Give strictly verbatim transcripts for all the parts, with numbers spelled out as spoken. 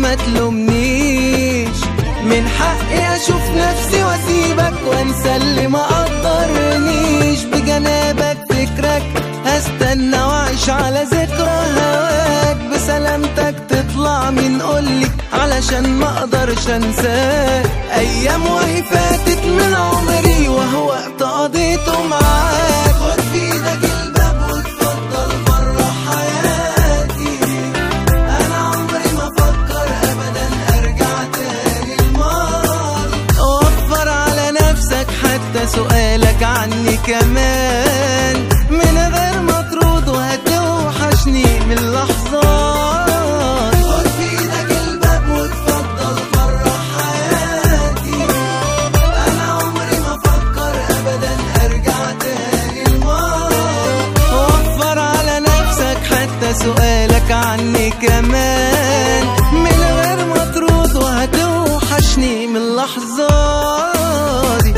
ما تلومنيش، من حقي اشوف نفسي واسيبك وانسى اللي ما قدرنيش. بجنابك فكرك هستنى واعيش على ذكرى هواك، بسلامتك تطلع من قولي علشان ما اقدرش انساك. ايام وهي فاتت من عمري وهو وقت قضيته معاك. خد في ايدك الباب واتفضل بره حياتي، انا عمري ما افكر ابدا ارجع تاني الماضي. وفر على نفسك حتى سؤالك عني كمان، من غير ما ترد وهتوحشني من اللحظات. خد في ايدك الباب واتفضل بره حياتي، انا عمري ما افكر ابدا ارجع تاني الماضي. وفر على نفسك حتى سؤالك عني كمان، من غير ما ترد وهتوحشني من اللحظات.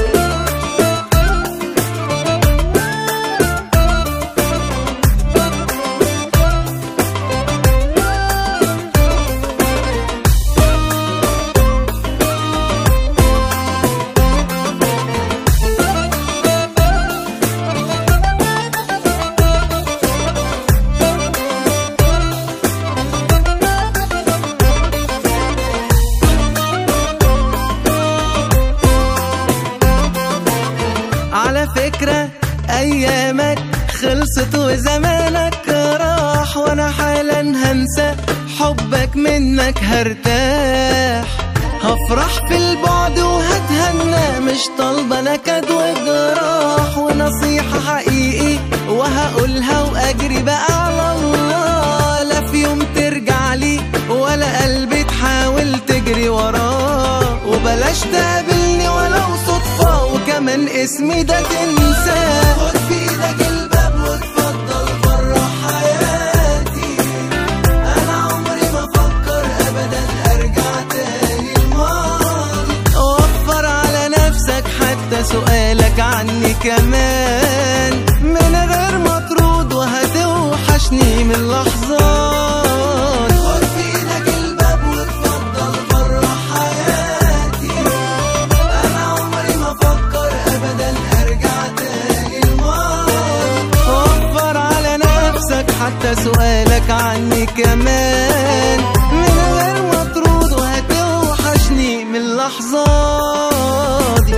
على فكرة أيامك خلصت وزمانك راح، وأنا حالا هنسى حبك منك هرتاح. هفرح في البعد وهتهنى، مش طالبة نكد وجراح. ونصيحة حقيقي وهقولها وأجري بقى على الله، لا في يوم ترجع لي ولا قلبي تحاول تجري وراه. وبلاش تقابلني ولو صدفة وكمان اسمي ده تنساه. خد في ايدك الباب واتفضل بره حياتي، انا عمري ما افكر ابدا ارجع تاني الماضي. وفر على نفسك حتى سؤالك عني كمان، من غير ما ترد وهتوحشني من اللحظات. خد في ايدك الباب واتفضل بره حياتي، انا عمري ما افكر ابدا ارجع تاني الماضي. وفر على نفسك حتى سؤالك عني كمان، من غير ما ترد وهتوحشني من اللحظات.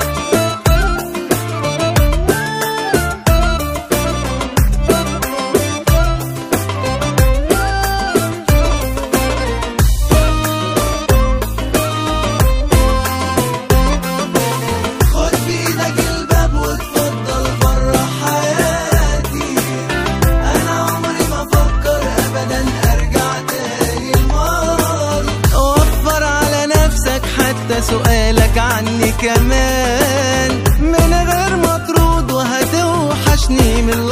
سؤالك عني كمان، من غير ما ترد وهتوحشني من